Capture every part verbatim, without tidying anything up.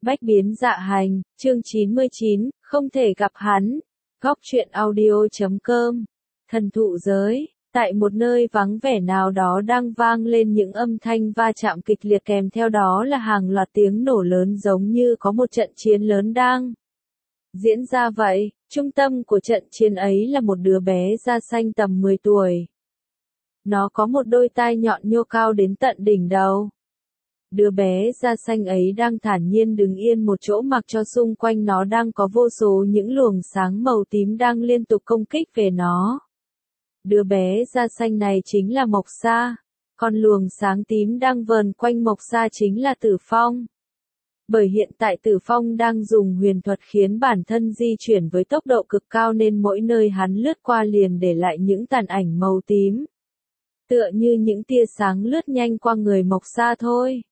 Bách biến dạ hành, chương chín mươi chín, không thể gặp hắn. Góc truyện audio chấm com. Thần thụ giới, tại một nơi vắng vẻ nào đó đang vang lên những âm thanh va chạm kịch liệt, kèm theo đó là hàng loạt tiếng nổ lớn, giống như có một trận chiến lớn đang diễn ra vậy. Trung tâm của trận chiến ấy là một đứa bé da xanh tầm mười tuổi. Nó có một đôi tai nhọn nhô cao đến tận đỉnh đầu. Đứa bé da xanh ấy đang thản nhiên đứng yên một chỗ, mặc cho xung quanh nó đang có vô số những luồng sáng màu tím đang liên tục công kích về nó. Đứa bé da xanh này chính là Mộc Sa, còn luồng sáng tím đang vờn quanh Mộc Sa chính là Tử Phong. Bởi hiện tại Tử Phong đang dùng huyền thuật khiến bản thân di chuyển với tốc độ cực cao, nên mỗi nơi hắn lướt qua liền để lại những tàn ảnh màu tím. Tựa như những tia sáng lướt nhanh qua người Mộc Sa thôi.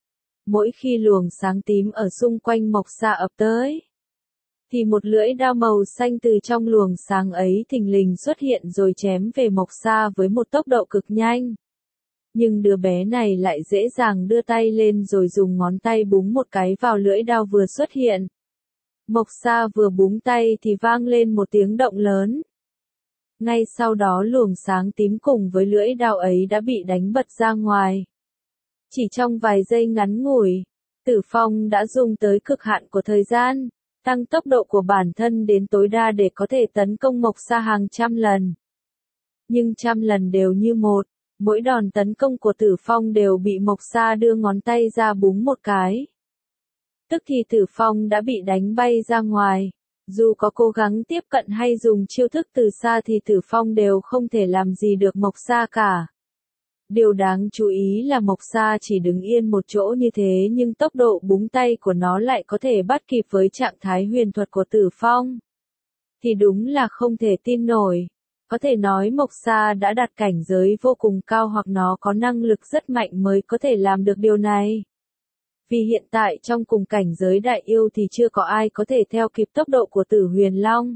Mỗi khi luồng sáng tím ở xung quanh Mộc Sa ập tới, thì một lưỡi đao màu xanh từ trong luồng sáng ấy thình lình xuất hiện rồi chém về Mộc Sa với một tốc độ cực nhanh. Nhưng đứa bé này lại dễ dàng đưa tay lên rồi dùng ngón tay búng một cái vào lưỡi đao vừa xuất hiện. Mộc Sa vừa búng tay thì vang lên một tiếng động lớn. Ngay sau đó luồng sáng tím cùng với lưỡi đao ấy đã bị đánh bật ra ngoài. Chỉ trong vài giây ngắn ngủi, Tử Phong đã dùng tới cực hạn của thời gian, tăng tốc độ của bản thân đến tối đa để có thể tấn công Mộc Sa hàng trăm lần. Nhưng trăm lần đều như một, mỗi đòn tấn công của Tử Phong đều bị Mộc Sa đưa ngón tay ra búng một cái. Tức thì Tử Phong đã bị đánh bay ra ngoài. Dù có cố gắng tiếp cận hay dùng chiêu thức từ xa thì Tử Phong đều không thể làm gì được Mộc Sa cả. Điều đáng chú ý là Mộc Sa chỉ đứng yên một chỗ như thế, nhưng tốc độ búng tay của nó lại có thể bắt kịp với trạng thái huyền thuật của Tử Phong. Thì đúng là không thể tin nổi. Có thể nói Mộc Sa đã đạt cảnh giới vô cùng cao, hoặc nó có năng lực rất mạnh mới có thể làm được điều này. Vì hiện tại trong cùng cảnh giới đại yêu thì chưa có ai có thể theo kịp tốc độ của Tử Huyền Long.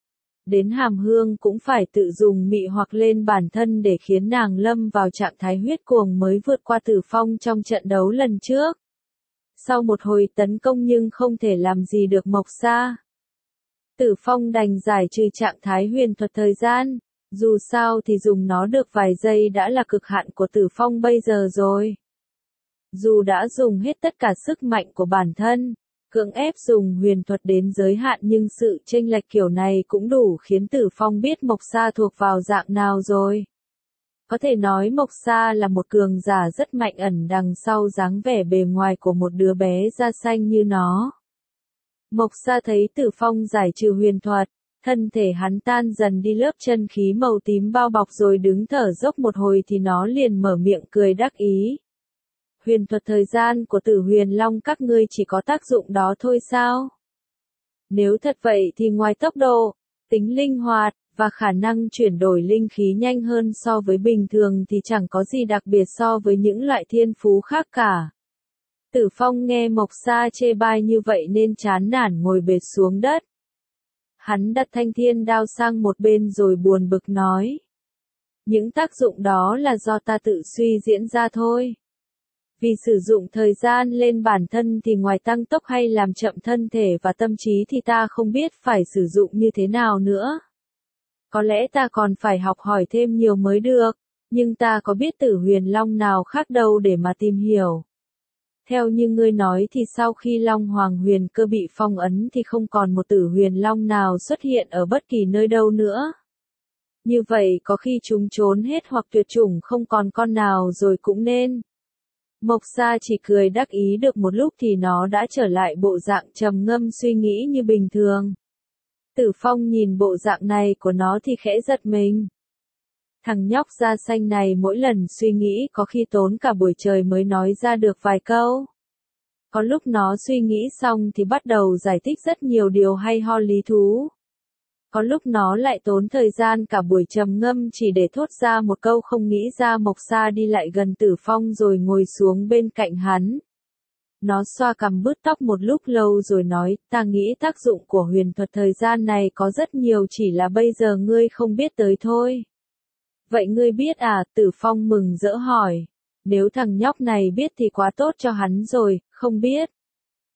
Đến Hàm Hương cũng phải tự dùng mị hoặc lên bản thân để khiến nàng lâm vào trạng thái huyết cuồng mới vượt qua Tử Phong trong trận đấu lần trước. Sau một hồi tấn công nhưng không thể làm gì được Mộc Sa, Tử Phong đành giải trừ trạng thái huyền thuật thời gian. Dù sao thì dùng nó được vài giây đã là cực hạn của Tử Phong bây giờ rồi. Dù đã dùng hết tất cả sức mạnh của bản thân, cưỡng ép dùng huyền thuật đến giới hạn, nhưng sự chênh lệch kiểu này cũng đủ khiến Tử Phong biết Mộc Sa thuộc vào dạng nào rồi. Có thể nói Mộc Sa là một cường giả rất mạnh, ẩn đằng sau dáng vẻ bề ngoài của một đứa bé da xanh như nó. Mộc Sa thấy Tử Phong giải trừ huyền thuật, thân thể hắn tan dần đi, lớp chân khí màu tím bao bọc rồi đứng thở dốc một hồi thì nó liền mở miệng cười đắc ý. Huyền thuật thời gian của Tử Huyền Long các ngươi chỉ có tác dụng đó thôi sao? Nếu thật vậy thì ngoài tốc độ, tính linh hoạt, và khả năng chuyển đổi linh khí nhanh hơn so với bình thường thì chẳng có gì đặc biệt so với những loại thiên phú khác cả. Tử Phong nghe Mộc Sa chê bai như vậy nên chán nản ngồi bệt xuống đất. Hắn đặt thanh thiên đao sang một bên rồi buồn bực nói. Những tác dụng đó là do ta tự suy diễn ra thôi. Vì sử dụng thời gian lên bản thân thì ngoài tăng tốc hay làm chậm thân thể và tâm trí thì ta không biết phải sử dụng như thế nào nữa. Có lẽ ta còn phải học hỏi thêm nhiều mới được, nhưng ta có biết Tử Huyền Long nào khác đâu để mà tìm hiểu. Theo như ngươi nói thì sau khi Long Hoàng Huyền Cơ bị phong ấn thì không còn một Tử Huyền Long nào xuất hiện ở bất kỳ nơi đâu nữa. Như vậy có khi chúng trốn hết hoặc tuyệt chủng không còn con nào rồi cũng nên. Mộc Sa chỉ cười đắc ý được một lúc thì nó đã trở lại bộ dạng trầm ngâm suy nghĩ như bình thường. Tử Phong nhìn bộ dạng này của nó thì khẽ giật mình. Thằng nhóc da xanh này mỗi lần suy nghĩ có khi tốn cả buổi trời mới nói ra được vài câu. Có lúc nó suy nghĩ xong thì bắt đầu giải thích rất nhiều điều hay ho lý thú. Có lúc nó lại tốn thời gian cả buổi trầm ngâm chỉ để thốt ra một câu không nghĩ ra. Mộc Sa đi lại gần Tử Phong rồi ngồi xuống bên cạnh hắn. Nó xoa cằm bứt tóc một lúc lâu rồi nói, ta nghĩ tác dụng của huyền thuật thời gian này có rất nhiều, chỉ là bây giờ ngươi không biết tới thôi. Vậy ngươi biết à? Tử Phong mừng rỡ hỏi. Nếu thằng nhóc này biết thì quá tốt cho hắn rồi, không biết.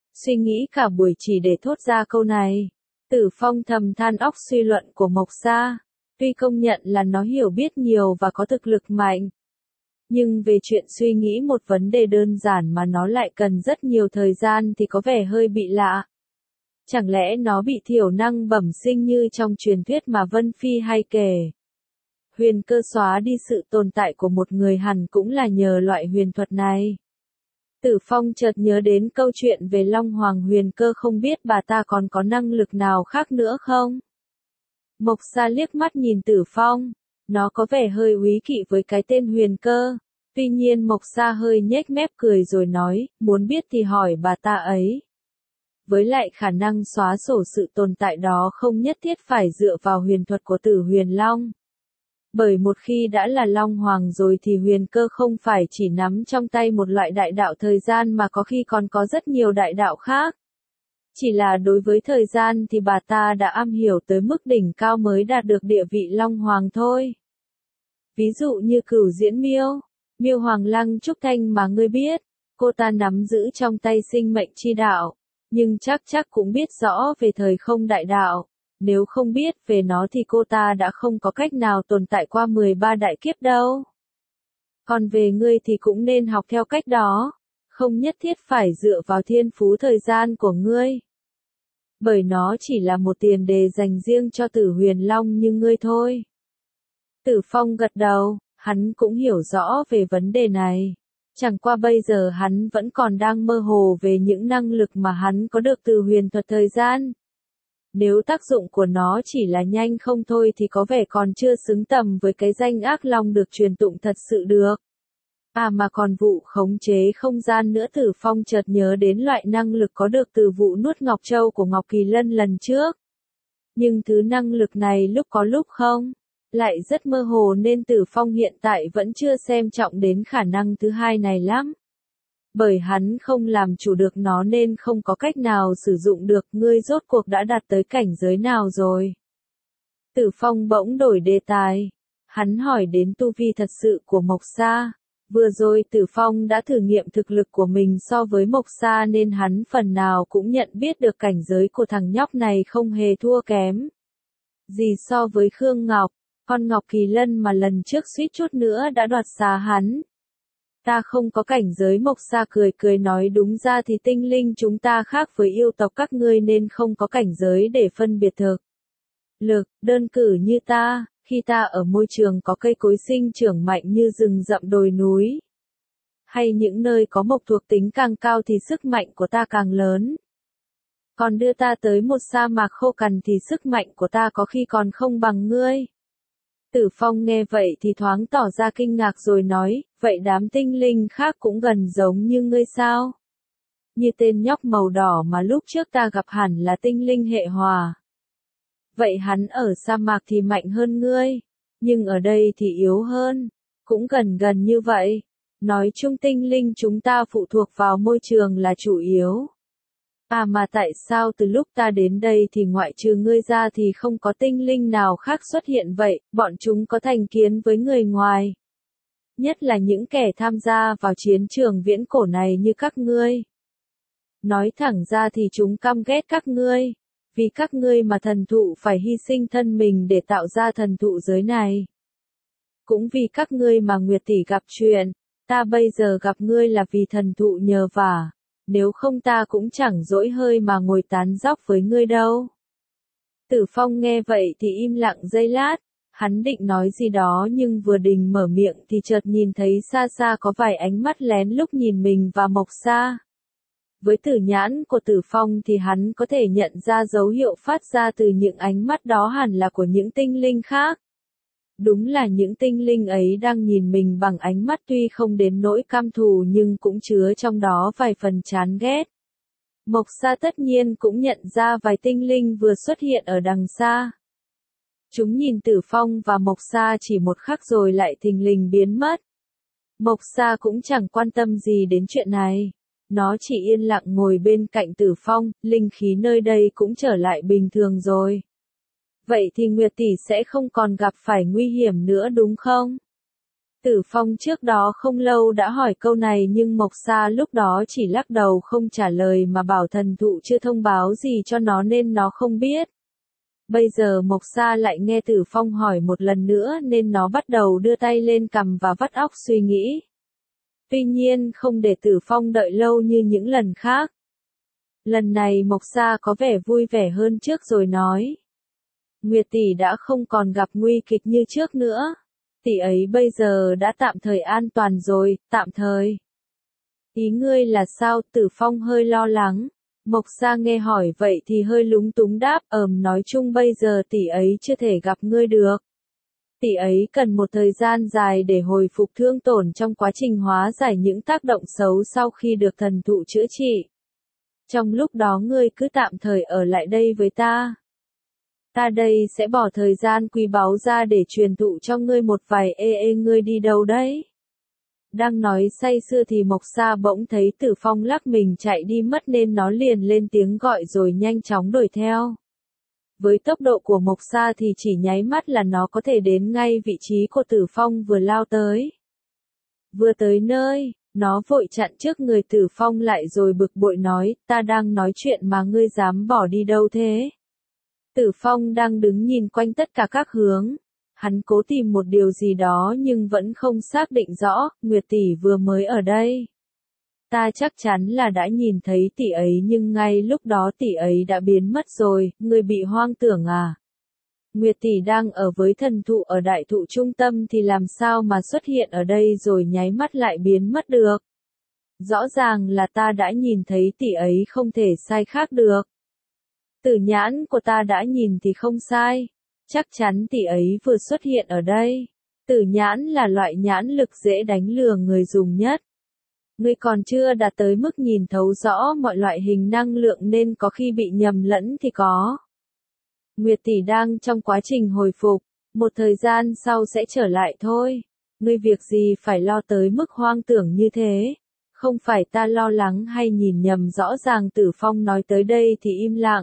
Suy nghĩ cả buổi chỉ để thốt ra câu này. Tử Phong thầm than óc suy luận của Mộc Sa. Tuy công nhận là nó hiểu biết nhiều và có thực lực mạnh. Nhưng về chuyện suy nghĩ một vấn đề đơn giản mà nó lại cần rất nhiều thời gian thì có vẻ hơi bị lạ. Chẳng lẽ nó bị thiểu năng bẩm sinh như trong truyền thuyết mà Vân Phi hay kể? Huyền cơ xóa đi sự tồn tại của một người hẳn cũng là nhờ loại huyền thuật này. Tử Phong chợt nhớ đến câu chuyện về Long Hoàng huyền cơ, không biết bà ta còn có năng lực nào khác nữa không? Mộc Sa liếc mắt nhìn Tử Phong. Nó có vẻ hơi úy kỵ với cái tên huyền cơ. Tuy nhiên Mộc Sa hơi nhếch mép cười rồi nói, muốn biết thì hỏi bà ta ấy. Với lại khả năng xóa sổ sự tồn tại đó không nhất thiết phải dựa vào huyền thuật của Tử Huyền Long. Bởi một khi đã là Long Hoàng rồi thì huyền cơ không phải chỉ nắm trong tay một loại đại đạo thời gian mà có khi còn có rất nhiều đại đạo khác. Chỉ là đối với thời gian thì bà ta đã am hiểu tới mức đỉnh cao mới đạt được địa vị Long Hoàng thôi. Ví dụ như Cửu Diễn Miêu, Miêu Hoàng Lăng Trúc Thanh mà ngươi biết, cô ta nắm giữ trong tay sinh mệnh chi đạo, nhưng chắc chắc cũng biết rõ về thời không đại đạo. Nếu không biết về nó thì cô ta đã không có cách nào tồn tại qua mười ba đại kiếp đâu. Còn về ngươi thì cũng nên học theo cách đó, không nhất thiết phải dựa vào thiên phú thời gian của ngươi. Bởi nó chỉ là một tiền đề dành riêng cho Tử Huyền Long như ngươi thôi. Tử Phong gật đầu, hắn cũng hiểu rõ về vấn đề này. Chẳng qua bây giờ hắn vẫn còn đang mơ hồ về những năng lực mà hắn có được từ huyền thuật thời gian. Nếu tác dụng của nó chỉ là nhanh không thôi thì có vẻ còn chưa xứng tầm với cái danh ác long được truyền tụng thật sự được. À mà còn vụ khống chế không gian nữa. Tử Phong chợt nhớ đến loại năng lực có được từ vụ nuốt Ngọc Châu của Ngọc Kỳ Lân lần trước. Nhưng thứ năng lực này lúc có lúc không, lại rất mơ hồ nên Tử Phong hiện tại vẫn chưa xem trọng đến khả năng thứ hai này lắm. Bởi hắn không làm chủ được nó nên không có cách nào sử dụng được. Ngươi rốt cuộc đã đạt tới cảnh giới nào rồi? Tử Phong bỗng đổi đề tài. Hắn hỏi đến tu vi thật sự của Mộc Sa. Vừa rồi Tử Phong đã thử nghiệm thực lực của mình so với Mộc Sa nên hắn phần nào cũng nhận biết được cảnh giới của thằng nhóc này không hề thua kém gì so với Khương Ngọc, con Ngọc Kỳ Lân mà lần trước suýt chút nữa đã đoạt xá hắn. Ta không có cảnh giới. Mộc Sa cười cười nói, đúng ra thì tinh linh chúng ta khác với yêu tộc các ngươi nên không có cảnh giới để phân biệt thực lực. Đơn cử như ta, khi ta ở môi trường có cây cối sinh trưởng mạnh như rừng rậm đồi núi, hay những nơi có mộc thuộc tính càng cao thì sức mạnh của ta càng lớn. Còn đưa ta tới một sa mạc khô cằn thì sức mạnh của ta có khi còn không bằng ngươi. Tử Phong nghe vậy thì thoáng tỏ ra kinh ngạc rồi nói, vậy đám tinh linh khác cũng gần giống như ngươi sao? Như tên nhóc màu đỏ mà lúc trước ta gặp hẳn là tinh linh hệ hỏa. Vậy hắn ở sa mạc thì mạnh hơn ngươi, nhưng ở đây thì yếu hơn, cũng gần gần như vậy. Nói chung tinh linh chúng ta phụ thuộc vào môi trường là chủ yếu. À mà tại sao từ lúc ta đến đây thì ngoại trừ ngươi ra thì không có tinh linh nào khác xuất hiện vậy? Bọn chúng có thành kiến với người ngoài, nhất là những kẻ tham gia vào chiến trường viễn cổ này như các ngươi. Nói thẳng ra thì chúng căm ghét các ngươi, vì các ngươi mà thần thụ phải hy sinh thân mình để tạo ra thần thụ giới này. Cũng vì các ngươi mà Nguyệt tỷ gặp chuyện, ta bây giờ gặp ngươi là vì thần thụ nhờ vả. Nếu không ta cũng chẳng dỗi hơi mà ngồi tán dóc với ngươi đâu. Tử Phong nghe vậy thì im lặng giây lát, hắn định nói gì đó nhưng vừa định mở miệng thì chợt nhìn thấy xa xa có vài ánh mắt lén lút nhìn mình và Mộc Sa. Với tử nhãn của Tử Phong thì hắn có thể nhận ra dấu hiệu phát ra từ những ánh mắt đó hẳn là của những tinh linh khác. Đúng là những tinh linh ấy đang nhìn mình bằng ánh mắt tuy không đến nỗi căm thù nhưng cũng chứa trong đó vài phần chán ghét. Mộc Sa tất nhiên cũng nhận ra vài tinh linh vừa xuất hiện ở đằng xa. Chúng nhìn Tử Phong và Mộc Sa chỉ một khắc rồi lại thình lình biến mất. Mộc Sa cũng chẳng quan tâm gì đến chuyện này. Nó chỉ yên lặng ngồi bên cạnh Tử Phong, linh khí nơi đây cũng trở lại bình thường rồi. Vậy thì Nguyệt tỷ sẽ không còn gặp phải nguy hiểm nữa đúng không? Tử Phong trước đó không lâu đã hỏi câu này nhưng Mộc Sa lúc đó chỉ lắc đầu không trả lời mà bảo thần thụ chưa thông báo gì cho nó nên nó không biết. Bây giờ Mộc Sa lại nghe Tử Phong hỏi một lần nữa nên nó bắt đầu đưa tay lên cằm và vắt óc suy nghĩ. Tuy nhiên không để Tử Phong đợi lâu như những lần khác. Lần này Mộc Sa có vẻ vui vẻ hơn trước rồi nói. Nguyệt tỷ đã không còn gặp nguy kịch như trước nữa. Tỷ ấy bây giờ đã tạm thời an toàn rồi, tạm thời. Ý ngươi là sao? Tử Phong hơi lo lắng. Mộc Sa nghe hỏi vậy thì hơi lúng túng đáp, ờm nói chung bây giờ tỷ ấy chưa thể gặp ngươi được. Tỷ ấy cần một thời gian dài để hồi phục thương tổn trong quá trình hóa giải những tác động xấu sau khi được thần thụ chữa trị. Trong lúc đó ngươi cứ tạm thời ở lại đây với ta. Ta đây sẽ bỏ thời gian quý báu ra để truyền thụ cho ngươi một vài ê ê ngươi đi đâu đấy? Đang nói say sưa thì Mộc Sa bỗng thấy Tử Phong lắc mình chạy đi mất nên nó liền lên tiếng gọi rồi nhanh chóng đuổi theo. Với tốc độ của Mộc Sa thì chỉ nháy mắt là nó có thể đến ngay vị trí của Tử Phong vừa lao tới. Vừa tới nơi, nó vội chặn trước người Tử Phong lại rồi bực bội nói, ta đang nói chuyện mà ngươi dám bỏ đi đâu thế? Tử Phong đang đứng nhìn quanh tất cả các hướng. Hắn cố tìm một điều gì đó nhưng vẫn không xác định rõ, Nguyệt tỷ vừa mới ở đây. Ta chắc chắn là đã nhìn thấy tỷ ấy nhưng ngay lúc đó tỷ ấy đã biến mất rồi, ngươi bị hoang tưởng à? Nguyệt tỷ đang ở với thần thụ ở đại thụ trung tâm thì làm sao mà xuất hiện ở đây rồi nháy mắt lại biến mất được? Rõ ràng là ta đã nhìn thấy tỷ ấy không thể sai khác được. Tử nhãn của ta đã nhìn thì không sai. Chắc chắn tỷ ấy vừa xuất hiện ở đây. Tử nhãn là loại nhãn lực dễ đánh lừa người dùng nhất. Ngươi còn chưa đạt tới mức nhìn thấu rõ mọi loại hình năng lượng nên có khi bị nhầm lẫn thì có. Nguyệt tỷ đang trong quá trình hồi phục, một thời gian sau sẽ trở lại thôi. Ngươi việc gì phải lo tới mức hoang tưởng như thế? Không phải ta lo lắng hay nhìn nhầm, rõ ràng Tử Phong nói tới đây thì im lặng.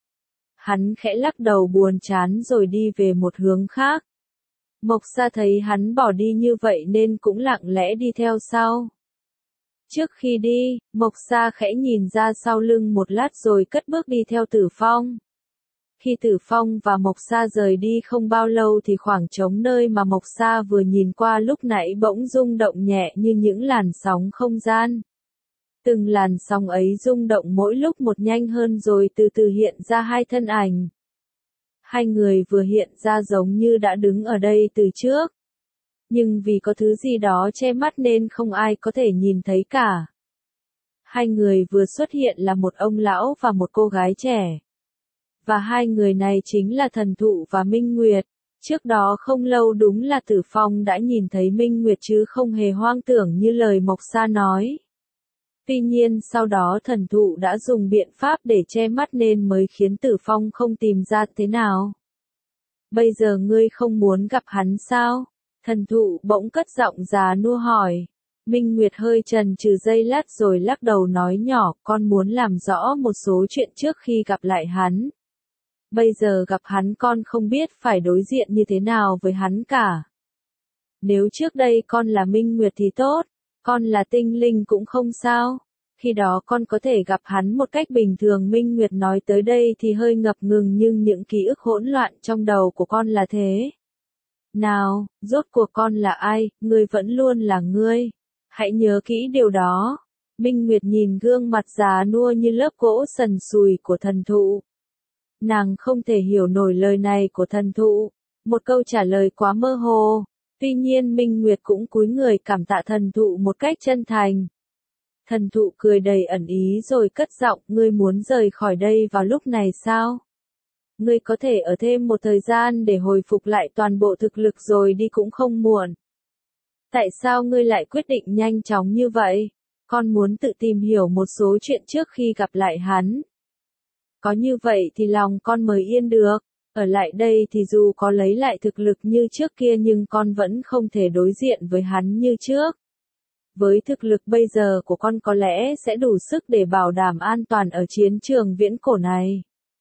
Hắn khẽ lắc đầu buồn chán rồi đi về một hướng khác. Mộc Sa thấy hắn bỏ đi như vậy nên cũng lặng lẽ đi theo sau. Trước khi đi, Mộc Sa khẽ nhìn ra sau lưng một lát rồi cất bước đi theo Tử Phong. Khi Tử Phong và Mộc Sa rời đi không bao lâu thì khoảng trống nơi mà Mộc Sa vừa nhìn qua lúc nãy bỗng rung động nhẹ như những làn sóng không gian. Từng làn sóng ấy rung động mỗi lúc một nhanh hơn rồi từ từ hiện ra hai thân ảnh. Hai người vừa hiện ra giống như đã đứng ở đây từ trước. Nhưng vì có thứ gì đó che mắt nên không ai có thể nhìn thấy cả. Hai người vừa xuất hiện là một ông lão và một cô gái trẻ. Và hai người này chính là thần thụ và Minh Nguyệt. Trước đó không lâu đúng là Tử Phong đã nhìn thấy Minh Nguyệt chứ không hề hoang tưởng như lời Mộc Sa nói. Tuy nhiên sau đó thần thụ đã dùng biện pháp để che mắt nên mới khiến Tử Phong không tìm ra thế nào. Bây giờ ngươi không muốn gặp hắn sao? Thần thụ bỗng cất giọng già nua hỏi. Minh Nguyệt hơi chần chừ giây lát rồi lắc đầu nói nhỏ, con muốn làm rõ một số chuyện trước khi gặp lại hắn. Bây giờ gặp hắn con không biết phải đối diện như thế nào với hắn cả. Nếu trước đây con là Minh Nguyệt thì tốt, con là tinh linh cũng không sao. Khi đó con có thể gặp hắn một cách bình thường. Minh Nguyệt nói tới đây thì hơi ngập ngừng nhưng những ký ức hỗn loạn trong đầu của con là thế. Nào, rốt cuộc con là ai, ngươi vẫn luôn là ngươi. Hãy nhớ kỹ điều đó. Minh Nguyệt nhìn gương mặt già nua như lớp gỗ sần sùi của thần thụ. Nàng không thể hiểu nổi lời này của thần thụ. Một câu trả lời quá mơ hồ. Tuy nhiên Minh Nguyệt cũng cúi người cảm tạ thần thụ một cách chân thành. Thần thụ cười đầy ẩn ý rồi cất giọng, ngươi muốn rời khỏi đây vào lúc này sao? Ngươi có thể ở thêm một thời gian để hồi phục lại toàn bộ thực lực rồi đi cũng không muộn. Tại sao ngươi lại quyết định nhanh chóng như vậy? Con muốn tự tìm hiểu một số chuyện trước khi gặp lại hắn. Có như vậy thì lòng con mới yên được. Ở lại đây thì dù có lấy lại thực lực như trước kia nhưng con vẫn không thể đối diện với hắn như trước. Với thực lực bây giờ của con có lẽ sẽ đủ sức để bảo đảm an toàn ở chiến trường viễn cổ này.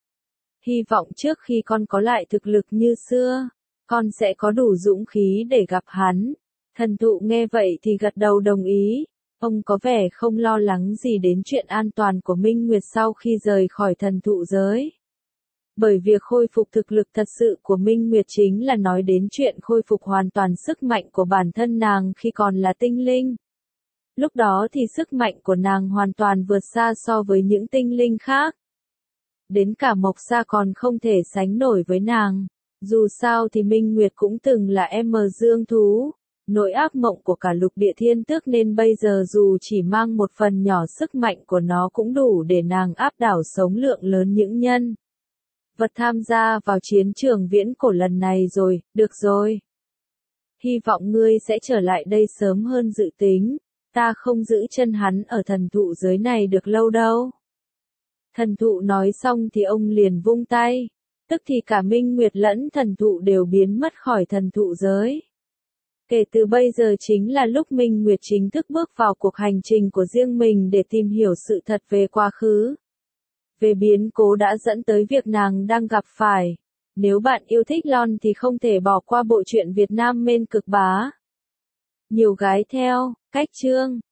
Hy vọng trước khi con có lại thực lực như xưa, con sẽ có đủ dũng khí để gặp hắn. Thần thụ nghe vậy thì gật đầu đồng ý. Ông có vẻ không lo lắng gì đến chuyện an toàn của Minh Nguyệt sau khi rời khỏi thần thụ giới. Bởi việc khôi phục thực lực thật sự của Minh Nguyệt chính là nói đến chuyện khôi phục hoàn toàn sức mạnh của bản thân nàng khi còn là tinh linh. Lúc đó thì sức mạnh của nàng hoàn toàn vượt xa so với những tinh linh khác. Đến cả Mộc Sa còn không thể sánh nổi với nàng. Dù sao thì Minh Nguyệt cũng từng là em dương thú, nỗi ác mộng của cả lục địa thiên tước nên bây giờ dù chỉ mang một phần nhỏ sức mạnh của nó cũng đủ để nàng áp đảo sống lượng lớn những nhân vật tham gia vào chiến trường viễn cổ lần này rồi. Được rồi. Hy vọng ngươi sẽ trở lại đây sớm hơn dự tính, ta không giữ chân hắn ở thần thụ giới này được lâu đâu. Thần thụ nói xong thì ông liền vung tay, tức thì cả Minh Nguyệt lẫn thần thụ đều biến mất khỏi thần thụ giới. Kể từ bây giờ chính là lúc Minh Nguyệt chính thức bước vào cuộc hành trình của riêng mình để tìm hiểu sự thật về quá khứ, về biến cố đã dẫn tới việc nàng đang gặp phải. Nếu bạn yêu thích Lon thì không thể bỏ qua bộ truyện Việt Nam Mên Cực Bá. Nhiều gái theo, cách chương.